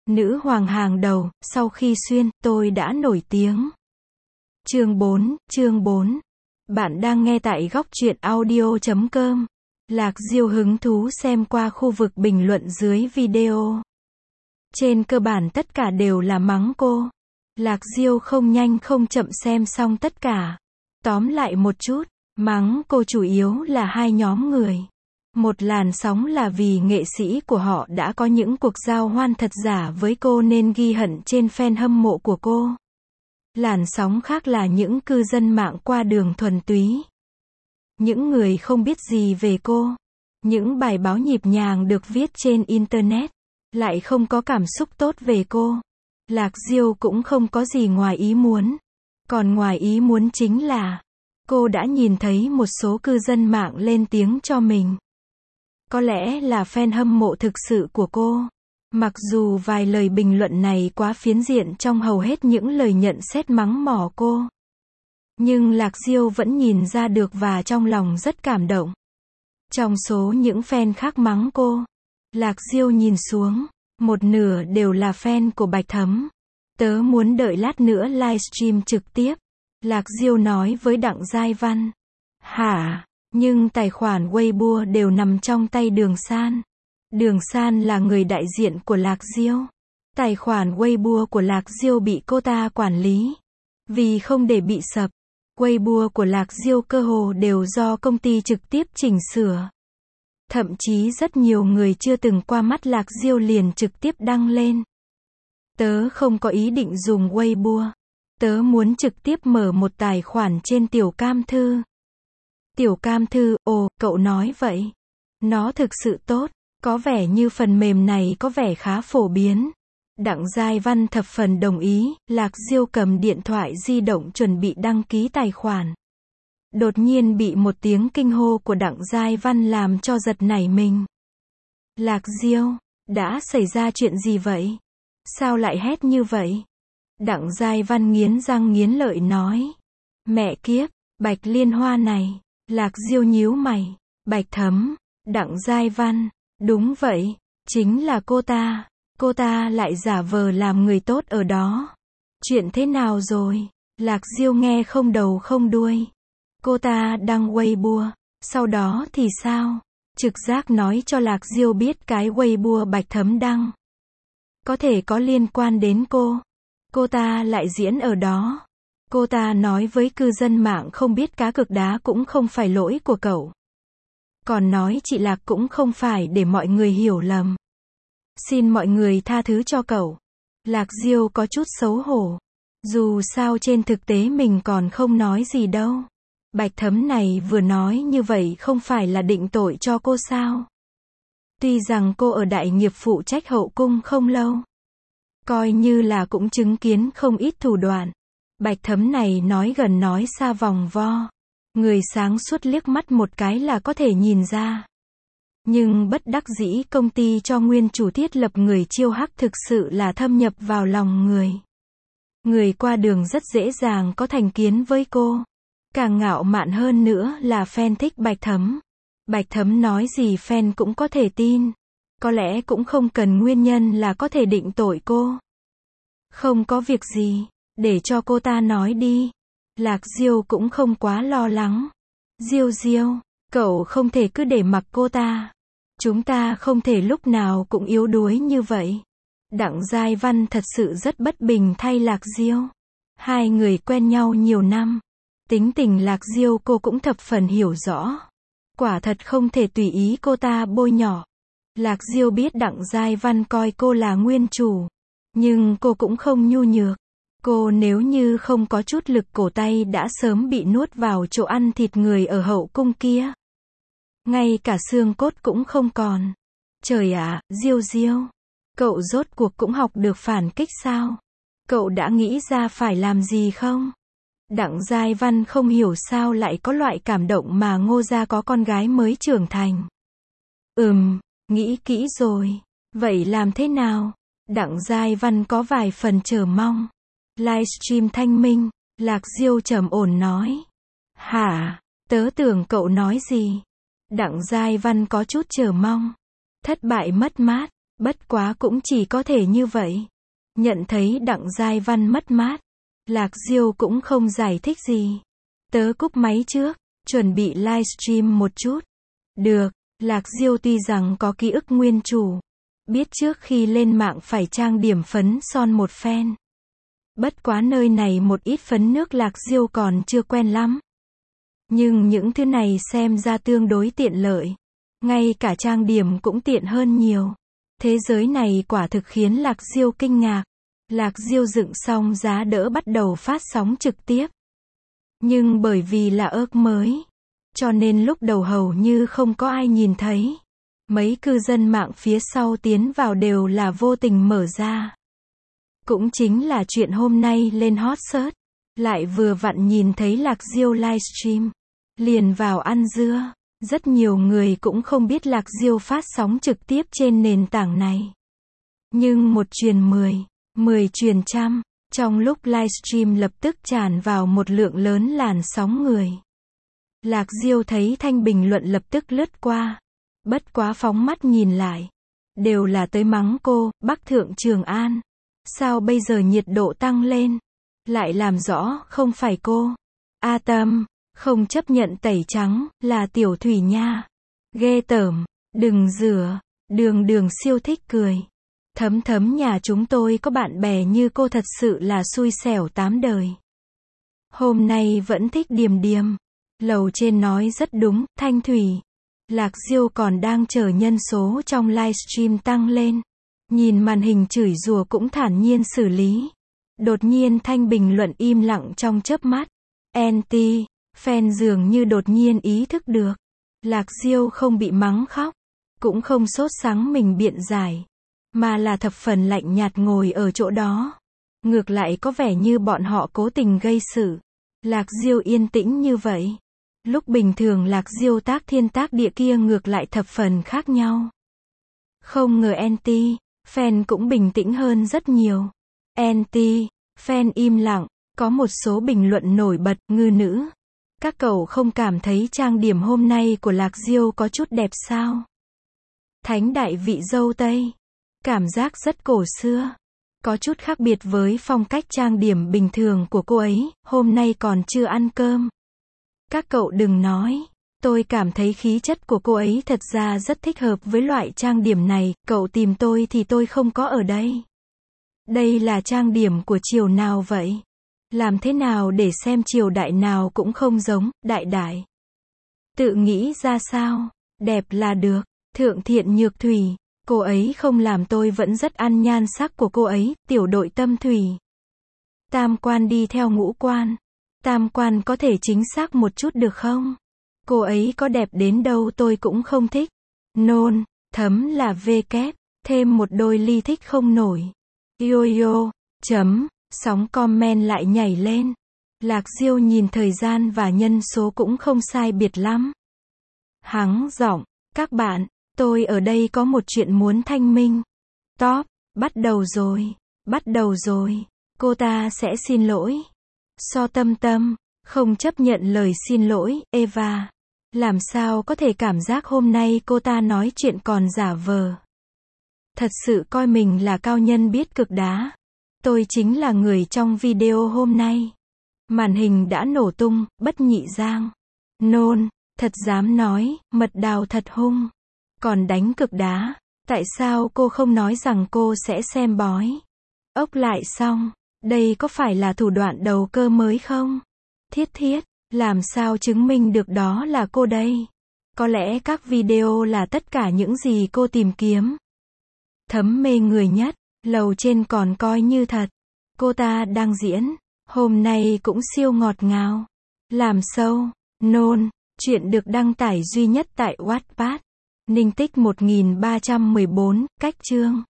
Nữ hoàng hàng đầu, sau khi xuyên, tôi đã nổi tiếng. Chương 4. Bạn đang nghe tại góc truyện audio.com. Lạc Diêu hứng thú xem qua khu vực bình luận dưới video. Trên cơ bản tất cả đều là mắng cô. Lạc Diêu không nhanh không chậm xem xong tất cả. Tóm lại một chút, mắng cô chủ yếu là hai nhóm người. Một làn sóng là vì nghệ sĩ của họ đã có những cuộc giao hoan thật giả với cô nên ghi hận trên fan hâm mộ của cô. Làn sóng khác là những cư dân mạng qua đường thuần túy. Những người không biết gì về cô. Những bài báo nhịp nhàng được viết trên Internet, lại không có cảm xúc tốt về cô. Lạc Diêu cũng không có gì ngoài ý muốn. Còn ngoài ý muốn chính là, cô đã nhìn thấy một số cư dân mạng lên tiếng cho mình. Có lẽ là fan hâm mộ thực sự của cô. Mặc dù vài lời bình luận này quá phiến diện trong hầu hết những lời nhận xét mắng mỏ cô. Nhưng Lạc Diêu vẫn nhìn ra được và trong lòng rất cảm động. Trong số những fan khác mắng cô, Lạc Diêu nhìn xuống, một nửa đều là fan của Bạch Thấm. Tớ muốn đợi lát nữa livestream trực tiếp. Lạc Diêu nói với Đặng Giai Văn. Hả? Nhưng tài khoản Weibo đều nằm trong tay Đường San. Đường San là người đại diện của Lạc Diêu. Tài khoản Weibo của Lạc Diêu bị cô ta quản lý. Vì không để bị sập, Weibo của Lạc Diêu cơ hồ đều do công ty trực tiếp chỉnh sửa. Thậm chí rất nhiều người chưa từng qua mắt Lạc Diêu liền trực tiếp đăng lên. Tớ không có ý định dùng Weibo. Tớ muốn trực tiếp mở một tài khoản trên Tiểu Cam Thư. Tiểu Cam Thư, ồ, cậu nói vậy. Nó thực sự tốt. Có vẻ như phần mềm này có vẻ khá phổ biến. Đặng Giai Văn thập phần đồng ý. Lạc Diêu cầm điện thoại di động chuẩn bị đăng ký tài khoản. Đột nhiên bị một tiếng kinh hô của Đặng Giai Văn làm cho giật nảy mình. Lạc Diêu, đã xảy ra chuyện gì vậy? Sao lại hét như vậy? Đặng Giai Văn nghiến răng nghiến lợi nói. Mẹ kiếp, Bạch Liên Hoa này. Lạc Diêu nhíu mày. Bạch Thấm. Đặng Giai Văn. Đúng vậy, chính là cô ta. Cô ta lại giả vờ làm người tốt ở đó. Chuyện thế nào rồi? Lạc Diêu nghe không đầu không đuôi. Cô ta đăng Weibo, sau đó thì sao? Trực giác nói cho Lạc Diêu biết cái Weibo Bạch Thấm đăng có thể có liên quan đến cô. Cô ta lại diễn ở đó. Cô ta nói với cư dân mạng không biết cá cược đá cũng không phải lỗi của cậu. Còn nói chị Lạc cũng không phải để mọi người hiểu lầm. Xin mọi người tha thứ cho cậu. Lạc Diêu có chút xấu hổ. Dù sao trên thực tế mình còn không nói gì đâu. Bạch Thấm này vừa nói như vậy không phải là định tội cho cô sao? Tuy rằng cô ở đại nghiệp phụ trách hậu cung không lâu. Coi như là cũng chứng kiến không ít thủ đoạn. Bạch Thấm này nói gần nói xa vòng vo. Người sáng suốt liếc mắt một cái là có thể nhìn ra. Nhưng bất đắc dĩ công ty cho nguyên chủ thiết lập người chiêu hắc thực sự là thâm nhập vào lòng người. Người qua đường rất dễ dàng có thành kiến với cô. Càng ngạo mạn hơn nữa là fan thích Bạch Thấm. Bạch Thấm nói gì fan cũng có thể tin. Có lẽ cũng không cần nguyên nhân là có thể định tội cô. Không có việc gì, để cho cô ta nói đi. Lạc Diêu cũng không quá lo lắng. Diêu Diêu, cậu không thể cứ để mặc cô ta. Chúng ta không thể lúc nào cũng yếu đuối như vậy. Đặng Giai Văn thật sự rất bất bình thay Lạc Diêu. Hai người quen nhau nhiều năm. Tính tình Lạc Diêu cô cũng thập phần hiểu rõ. Quả thật không thể tùy ý cô ta bôi nhọ. Lạc Diêu biết Đặng Giai Văn coi cô là nguyên chủ. Nhưng cô cũng không nhu nhược. Cô nếu như không có chút lực cổ tay đã sớm bị nuốt vào chỗ ăn thịt người ở hậu cung kia. Ngay cả xương cốt cũng không còn. Trời ạ, Diêu Diêu. Cậu rốt cuộc cũng học được phản kích sao? Cậu đã nghĩ ra phải làm gì không? Đặng Giai Văn không hiểu sao lại có loại cảm động mà Ngô gia có con gái mới trưởng thành. Nghĩ kỹ rồi. Vậy làm thế nào? Đặng Giai Văn có vài phần chờ mong. Livestream thanh minh, Lạc Diêu trầm ổn nói. Hả? Tớ tưởng cậu nói gì? Đặng Giai Văn có chút chờ mong. Thất bại mất mát. Bất quá cũng chỉ có thể như vậy. Nhận thấy Đặng Giai Văn mất mát, Lạc Diêu cũng không giải thích gì. Tớ cúp máy trước, chuẩn bị livestream một chút. Được, Lạc Diêu tuy rằng có ký ức nguyên chủ, biết trước khi lên mạng phải trang điểm phấn son một phen. Bất quá nơi này một ít phấn nước Lạc Diêu còn chưa quen lắm. Nhưng những thứ này xem ra tương đối tiện lợi. Ngay cả trang điểm cũng tiện hơn nhiều. Thế giới này quả thực khiến Lạc Diêu kinh ngạc. Lạc Diêu dựng xong giá đỡ bắt đầu phát sóng trực tiếp. Nhưng bởi vì là ớc mới, cho nên lúc đầu hầu như không có ai nhìn thấy. Mấy cư dân mạng phía sau tiến vào đều là vô tình mở ra. Cũng chính là chuyện hôm nay lên hot search, lại vừa vặn nhìn thấy Lạc Diêu livestream, liền vào ăn dưa. Rất nhiều người cũng không biết Lạc Diêu phát sóng trực tiếp trên nền tảng này. Nhưng một truyền 10, 10 truyền trăm, trong lúc livestream lập tức tràn vào một lượng lớn làn sóng người. Lạc Diêu thấy thanh bình luận lập tức lướt qua. Bất quá phóng mắt nhìn lại, đều là tới mắng cô, Bắc Thượng Trường An. Sao bây giờ nhiệt độ tăng lên? Lại làm rõ không phải cô. A Tâm, không chấp nhận tẩy trắng, là Tiểu Thủy nha. Ghê tởm, đừng rửa. Đường Đường siêu thích cười. Thấm Thấm nhà chúng tôi có bạn bè như cô thật sự là xui xẻo 8 đời. Hôm nay vẫn thích Điềm Điềm. Lầu trên nói rất đúng, Thanh Thủy. Lạc Diêu còn đang chờ nhân số trong livestream tăng lên. Nhìn màn hình chửi rủa cũng thản nhiên xử lý. Đột nhiên thanh bình luận im lặng trong chớp mắt. Anti, fan dường như đột nhiên ý thức được. Lạc Diêu không bị mắng khóc, cũng không sốt sắng mình biện giải, mà là thập phần lạnh nhạt ngồi ở chỗ đó. Ngược lại có vẻ như bọn họ cố tình gây sự. Lạc Diêu yên tĩnh như vậy. Lúc bình thường Lạc Diêu tác thiên tác địa kia ngược lại thập phần khác nhau. Không ngờ anti, fan cũng bình tĩnh hơn rất nhiều. Anti, fan im lặng, có một số bình luận nổi bật, ngư nữ. Các cậu không cảm thấy trang điểm hôm nay của Lạc Diêu có chút đẹp sao? Thánh đại vị dâu Tây. Cảm giác rất cổ xưa. Có chút khác biệt với phong cách trang điểm bình thường của cô ấy, hôm nay còn chưa ăn cơm. Các cậu đừng nói. Tôi cảm thấy khí chất của cô ấy thật ra rất thích hợp với loại trang điểm này, cậu tìm tôi thì tôi không có ở đây. Đây là trang điểm của triều nào vậy? Làm thế nào để xem triều đại nào cũng không giống, đại đại. Tự nghĩ ra sao? Đẹp là được. Thượng Thiện Nhược Thủy. Cô ấy không làm tôi vẫn rất ăn nhan sắc của cô ấy, tiểu đội Tâm Thủy. Tam quan đi theo ngũ quan. Tam quan có thể chính xác một chút được không? Cô ấy có đẹp đến đâu tôi cũng không thích. Nôn, Thấm là V kép, thêm một đôi ly thích không nổi. Yo yo, chấm, sóng comment lại nhảy lên. Lạc Diêu nhìn thời gian và nhân số cũng không sai biệt lắm. Hắng giọng, các bạn, tôi ở đây có một chuyện muốn thanh minh. Top, bắt đầu rồi, bắt đầu rồi, cô ta sẽ xin lỗi. So Tâm Tâm, không chấp nhận lời xin lỗi, Eva. Làm sao có thể cảm giác hôm nay cô ta nói chuyện còn giả vờ. Thật sự coi mình là cao nhân biết cực đá. Tôi chính là người trong video hôm nay. Màn hình đã nổ tung, Bất Nhị Giang. Nôn, thật dám nói, mật đào thật hung. Còn đánh cực đá. Tại sao cô không nói rằng cô sẽ xem bói? Ốc lại xong. Đây có phải là thủ đoạn đầu cơ mới không? Thiết thiết, làm sao chứng minh được đó là cô đây? Có lẽ các video là tất cả những gì cô tìm kiếm. Thấm mê người nhất, lầu trên còn coi như thật. Cô ta đang diễn, hôm nay cũng siêu ngọt ngào. Làm sâu, nôn, chuyện được đăng tải duy nhất tại Wattpad. Ninh tích 1314, cách chương.